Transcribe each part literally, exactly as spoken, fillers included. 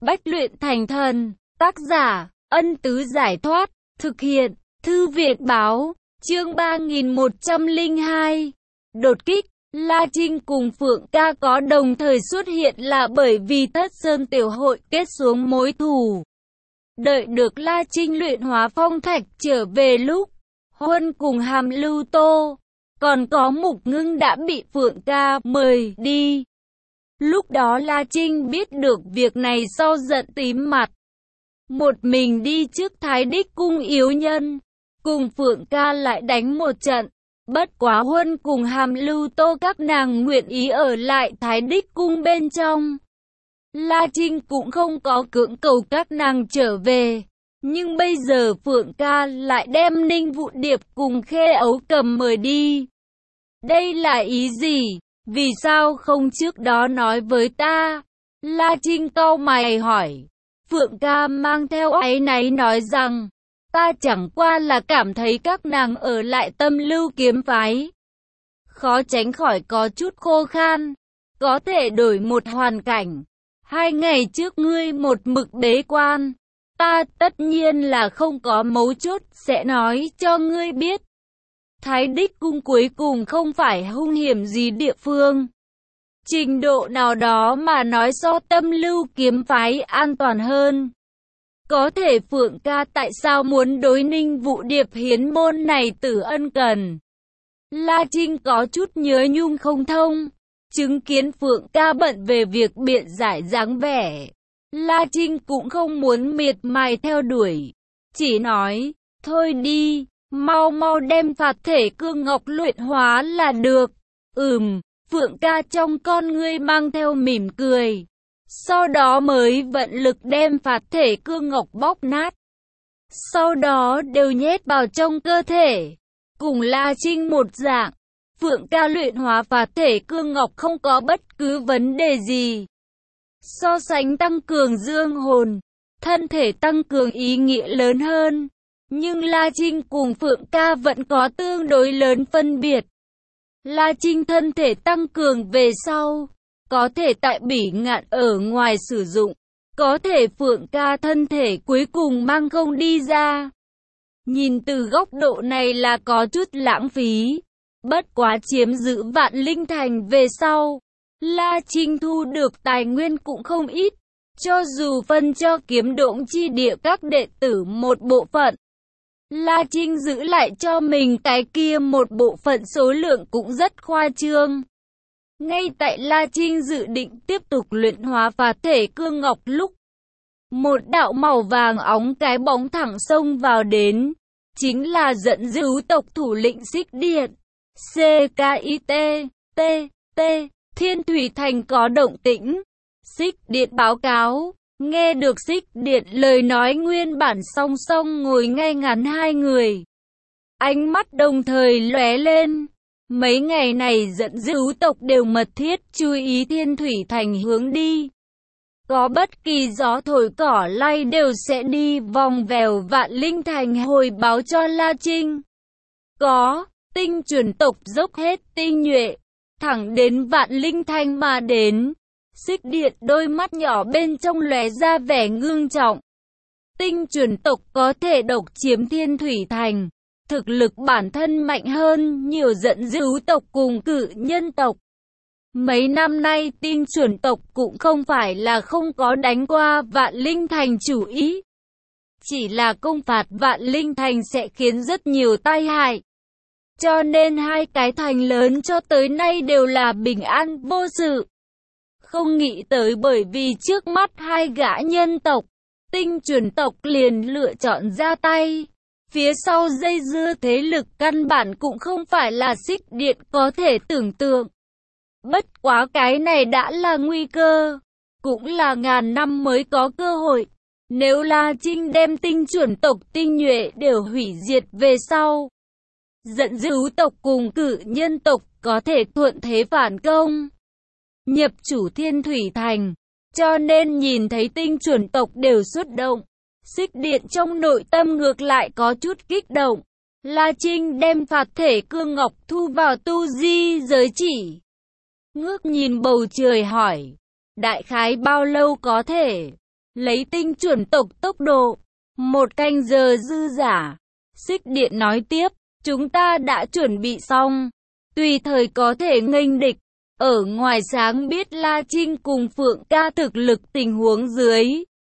Bách luyện thành thần, tác giả, Ân Tứ Giải Thoát, thực hiện, Thư viện Báo, chương ba nghìn một trăm lẻ hai. Đột kích, La Trinh cùng Phượng Ca có đồng thời xuất hiện là bởi vì Thất Sơn Tiểu Hội kết xuống mối thù. Đợi được La Trinh luyện hóa phong thạch trở về lúc, Huân cùng Hàm Lưu Tô, còn có Mục Ngưng đã bị Phượng Ca mời đi. Lúc đó La Trinh biết được việc này sau giận tím mặt. Một mình đi trước Thái Đích Cung yếu nhân, cùng Phượng Ca lại đánh một trận. Bất quá Huân cùng Hàm Lưu Tô các nàng nguyện ý ở lại Thái Đích Cung bên trong. La Trinh cũng không có cưỡng cầu các nàng trở về. Nhưng bây giờ Phượng Ca lại đem Ninh Vụ Điệp cùng Khê Ấu Cầm mời đi. Đây là ý gì? Vì sao không trước đó nói với ta? La Trinh cau mày hỏi. Phượng Ca mang theo áy náy nói rằng, ta chẳng qua là cảm thấy các nàng ở lại Tâm Lưu kiếm phái khó tránh khỏi có chút khô khan. Có thể đổi một hoàn cảnh. Hai ngày trước ngươi một mực bế quan, ta tất nhiên là không có mấu chốt sẽ nói cho ngươi biết. Thái Đích Cung cuối cùng không phải hung hiểm gì địa phương. Trình độ nào đó mà nói so Tâm Lưu kiếm phái an toàn hơn. Có thể Phượng Ca tại sao muốn đối Ninh Vụ Điệp hiến môn này tử ân cần? La Trinh có chút nhớ nhung không thông. Chứng kiến Phượng Ca bận về việc biện giải dáng vẻ, La Trinh cũng không muốn miệt mài theo đuổi. Chỉ nói, thôi đi, mau mau đem Phạt Thể Cương Ngọc luyện hóa là được. Ừm, Phượng Ca trong con ngươi mang theo mỉm cười. Sau đó mới vận lực đem Phạt Thể Cương Ngọc bóp nát. Sau đó đều nhét vào trong cơ thể. Cùng La Trinh một dạng, Phượng Ca luyện hóa Phạt Thể Cương Ngọc không có bất cứ vấn đề gì. So sánh tăng cường dương hồn, thân thể tăng cường ý nghĩa lớn hơn. Nhưng La Trinh cùng Phượng Ca vẫn có tương đối lớn phân biệt. La Trinh thân thể tăng cường về sau, có thể tại Bỉ Ngạn ở ngoài sử dụng. Có thể Phượng Ca thân thể cuối cùng mang không đi ra. Nhìn từ góc độ này là có chút lãng phí. Bất quá chiếm giữ Vạn Linh Thành về sau, La Trinh thu được tài nguyên cũng không ít. Cho dù phân cho Kiếm Độn chi địa các đệ tử một bộ phận, La Trinh giữ lại cho mình cái kia một bộ phận số lượng cũng rất khoa trương. Ngay tại La Trinh dự định tiếp tục luyện hóa Phạt Thể Cương Ngọc lúc, một đạo màu vàng óng cái bóng thẳng xông vào đến, chính là Giận Dữ tộc thủ lĩnh Xích Điện. C K I T, T, T, Thiên Thủy Thành có động tĩnh. Xích Điện báo cáo. Nghe được Xích Điện lời nói nguyên bản song song ngồi ngay ngắn hai người. Ánh mắt đồng thời lóe lên. Mấy ngày này Giận Dữ tộc đều mật thiết chú ý Thiên Thủy Thành hướng đi. Có bất kỳ gió thổi cỏ lay đều sẽ đi vòng vèo Vạn Linh Thành hồi báo cho La Trinh. Có. Tinh Chuẩn tộc dốc hết tinh nhuệ, thẳng đến Vạn Linh Thành mà đến. Xích Điện đôi mắt nhỏ bên trong lóe ra vẻ ngưng trọng. Tinh Chuẩn tộc có thể độc chiếm Thiên Thủy Thành, thực lực bản thân mạnh hơn nhiều Giận Dữ tộc cùng Cự Nhân tộc. Mấy năm nay Tinh Chuẩn tộc cũng không phải là không có đánh qua Vạn Linh Thành chủ ý. Chỉ là công phạt Vạn Linh Thành sẽ khiến rất nhiều tai hại. Cho nên hai cái thành lớn cho tới nay đều là bình an vô sự. Không nghĩ tới bởi vì trước mắt hai gã nhân tộc, Tinh Chuẩn tộc liền lựa chọn ra tay. Phía sau dây dưa thế lực căn bản cũng không phải là Xích Điện có thể tưởng tượng. Bất quá cái này đã là nguy cơ, cũng là ngàn năm mới có cơ hội. Nếu La Trinh đem Tinh Chuẩn tộc tinh nhuệ đều hủy diệt về sau, Giận Dữ tộc cùng Cự Nhân tộc có thể thuận thế phản công, nhập chủ Thiên Thủy Thành. Cho nên nhìn thấy Tinh Chuẩn tộc đều xuất động, Xích Điện trong nội tâm ngược lại có chút kích động. La Trinh đem Phạt Thể Cương Ngọc thu vào tu di giới chỉ. Ngước nhìn bầu trời hỏi, đại khái bao lâu có thể? lấy tinh chuẩn tộc tốc độ. Một canh giờ dư giả. Xích Điện nói tiếp, chúng ta đã chuẩn bị xong, tùy thời có thể nghênh địch. Ở ngoài sáng biết La Trinh cùng Phượng Ca thực lực tình huống dưới.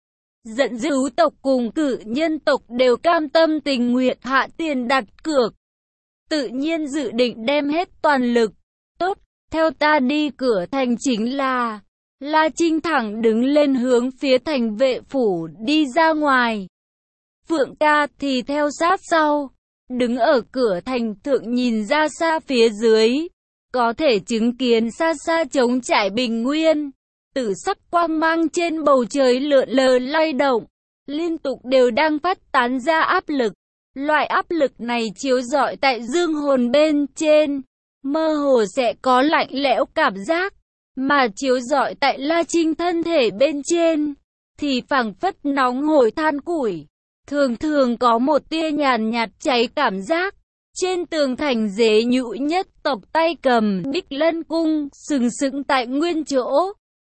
Dẫn dữ tộc cùng cử nhân tộc đều cam tâm tình nguyện hạ tiền đặt cược. Tự nhiên dự định đem hết toàn lực. Tốt, theo ta đi cửa thành chính là. La Trinh thẳng đứng lên hướng phía thành vệ phủ đi ra ngoài. Phượng Ca thì theo sát sau. Đứng ở cửa thành thượng nhìn ra xa phía dưới. Có thể chứng kiến xa xa trống trải bình nguyên. Tử sắc quang mang trên bầu trời lượn lờ lay động. Liên tục đều đang phát tán ra áp lực. Loại áp lực này chiếu rọi tại dương hồn bên trên. Mơ hồ sẽ có lạnh lẽo cảm giác. Mà chiếu rọi tại La Trinh thân thể bên trên. Thì phảng phất nóng hổi than củi. Thường thường có một tia nhàn nhạt cháy cảm giác. Trên tường thành dế nhũ nhất tộc tay cầm Bích Lân Cung, sừng sững tại nguyên chỗ.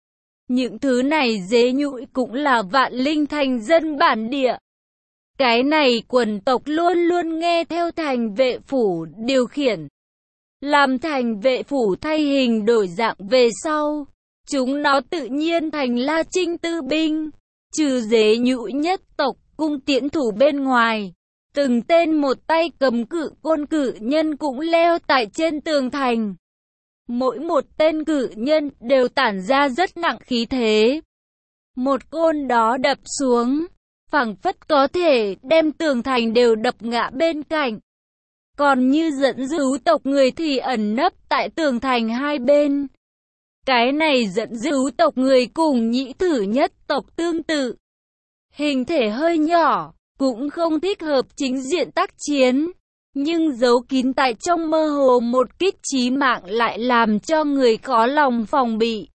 Những thứ này dế nhũi cũng là vạn linh thành dân bản địa. Cái này quần tộc luôn luôn nghe theo thành vệ phủ điều khiển. Làm thành vệ phủ thay hình đổi dạng về sau. Chúng nó tự nhiên thành La Trinh tư binh. Trừ dế nhũi nhất tộc cung tiễn thủ bên ngoài. Từng tên một tay cầm cự côn cự nhân cũng leo tại trên tường thành. Mỗi một tên cự nhân đều tản ra rất nặng khí thế. Một côn đó đập xuống, phảng phất có thể đem tường thành đều đập ngã bên cạnh. Còn như dẫn dữ tộc người thì ẩn nấp tại tường thành hai bên. Cái này dẫn dữ tộc người cùng nhĩ thử nhất tộc tương tự. Hình thể hơi nhỏ, cũng không thích hợp chính diện tác chiến. Nhưng giấu kín tại trong mơ hồ một kích chí mạng lại làm cho người khó lòng phòng bị.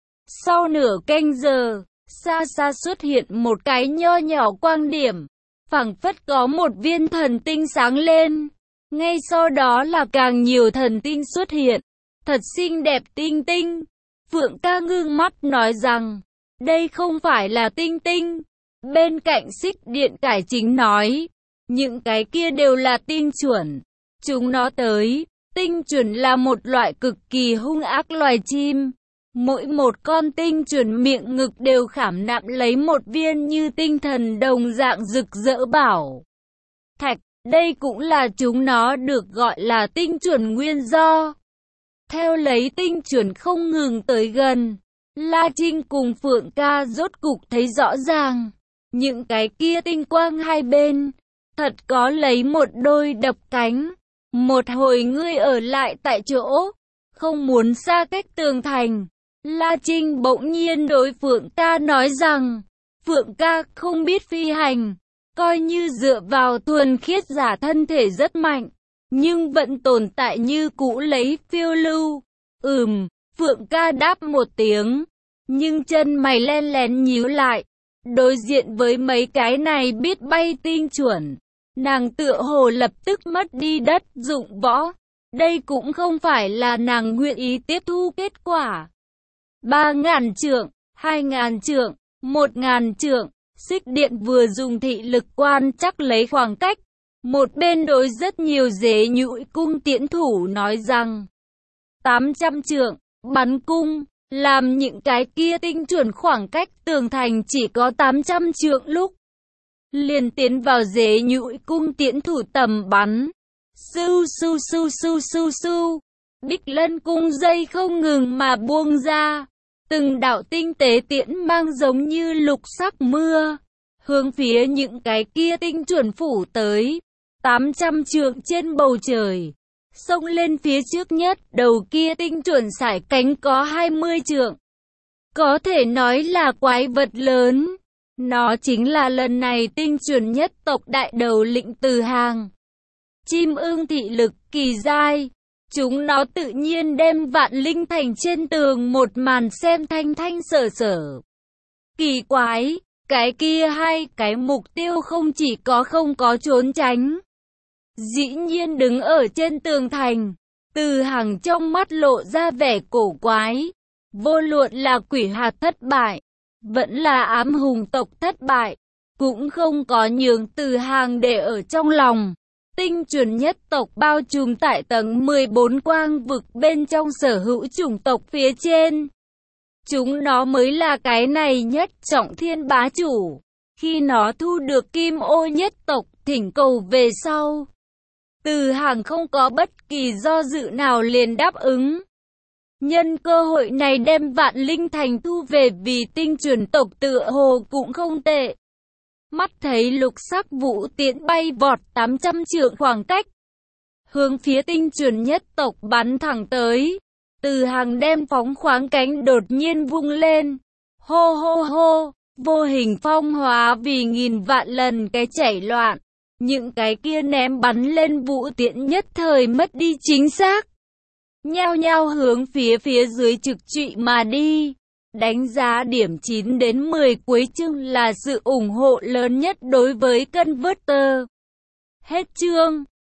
Sau nửa canh giờ, xa xa xuất hiện một cái nho nhỏ quang điểm. Phảng phất có một viên thần tinh sáng lên. Ngay sau đó là càng nhiều thần tinh xuất hiện. Thật xinh đẹp tinh tinh. Phượng Ca ngưng mắt nói rằng, đây không phải là tinh tinh. Bên cạnh Xích Điện cải chính nói, những cái kia đều là tinh chuẩn. Chúng nó tới, tinh chuẩn là một loại cực kỳ hung ác loài chim. Mỗi một con tinh chuẩn miệng ngực đều khảm nạm lấy một viên như tinh thần đồng dạng rực rỡ bảo thạch. Đây cũng là chúng nó được gọi là tinh chuẩn nguyên do. Theo lấy tinh chuẩn không ngừng tới gần, La Trinh cùng Phượng Ca rốt cục thấy rõ ràng. Những cái kia tinh quang hai bên, thật có lấy một đôi đập cánh. Một hồi ngươi ở lại tại chỗ, không muốn xa cách tường thành. La Trinh bỗng nhiên đối Phượng Ca nói rằng, Phượng Ca không biết phi hành, coi như dựa vào thuần khiết giả thân thể rất mạnh, nhưng vẫn tồn tại như cũ lấy phiêu lưu. Ừm, Phượng Ca đáp một tiếng, nhưng chân mày len lén nhíu lại. Đối diện với mấy cái này biết bay tinh chuẩn, nàng tựa hồ lập tức mất đi đất dụng võ. Đây cũng không phải là nàng nguyện ý tiếp thu kết quả. Ba ngàn trượng, hai ngàn trượng, một ngàn trượng, Xích Điện vừa dùng thị lực quan chắc lấy khoảng cách. Một bên đối rất nhiều dế nhũi cung tiễn thủ nói rằng, tám trăm trượng, bắn cung. Làm những cái kia tinh chuẩn khoảng cách tường thành chỉ có tám trăm trượng lúc. Liền tiến vào dế nhũi cung tiễn thủ tầm bắn. Su su su su su su. Bích Lân cung dây không ngừng mà buông ra. Từng đạo tinh tế tiễn mang giống như lục sắc mưa. Hướng phía những cái kia tinh chuẩn phủ tới. tám trăm trượng trên bầu trời. Xông lên phía trước nhất, đầu kia tinh chuẩn sải cánh có hai mươi trượng. Có thể nói là quái vật lớn. Nó chính là lần này tinh chuẩn nhất tộc đại đầu lĩnh Từ Hàng. Chim ưng thị lực kỳ giai. Chúng nó tự nhiên đem vạn linh thành trên tường một màn xem thanh thanh sở sở. Kỳ quái, cái kia hai cái mục tiêu không chỉ có không có trốn tránh. Dĩ nhiên đứng ở trên tường thành, Từ Hàng trong mắt lộ ra vẻ cổ quái. Vô luận là quỷ hạt thất bại, vẫn là ám hùng tộc thất bại, cũng không có nhường Từ Hàng để ở trong lòng. Tinh chuẩn nhất tộc bao trùm tại tầng mười bốn quang vực bên trong sở hữu chủng tộc phía trên. Chúng nó mới là cái này nhất trọng thiên bá chủ. Khi nó thu được kim ô nhất tộc thỉnh cầu về sau, Từ Hàng không có bất kỳ do dự nào liền đáp ứng. Nhân cơ hội này đem Vạn Linh Thành thu về vì tinh chuẩn tộc tựa hồ cũng không tệ. Mắt thấy lục sắc vũ tiễn bay vọt tám trăm trượng khoảng cách, hướng phía tinh chuẩn nhất tộc bắn thẳng tới. Từ Hàng đem phóng khoáng cánh đột nhiên vung lên. Hô hô hô, vô hình phong hóa vì nghìn vạn lần cái chảy loạn. Những cái kia ném bắn lên vũ tiễn nhất thời mất đi chính xác. Nhao nhao hướng phía phía dưới trực trụy mà đi. Đánh giá điểm chín đến mười cuối chương là sự ủng hộ lớn nhất đối với Converter. Hết chương.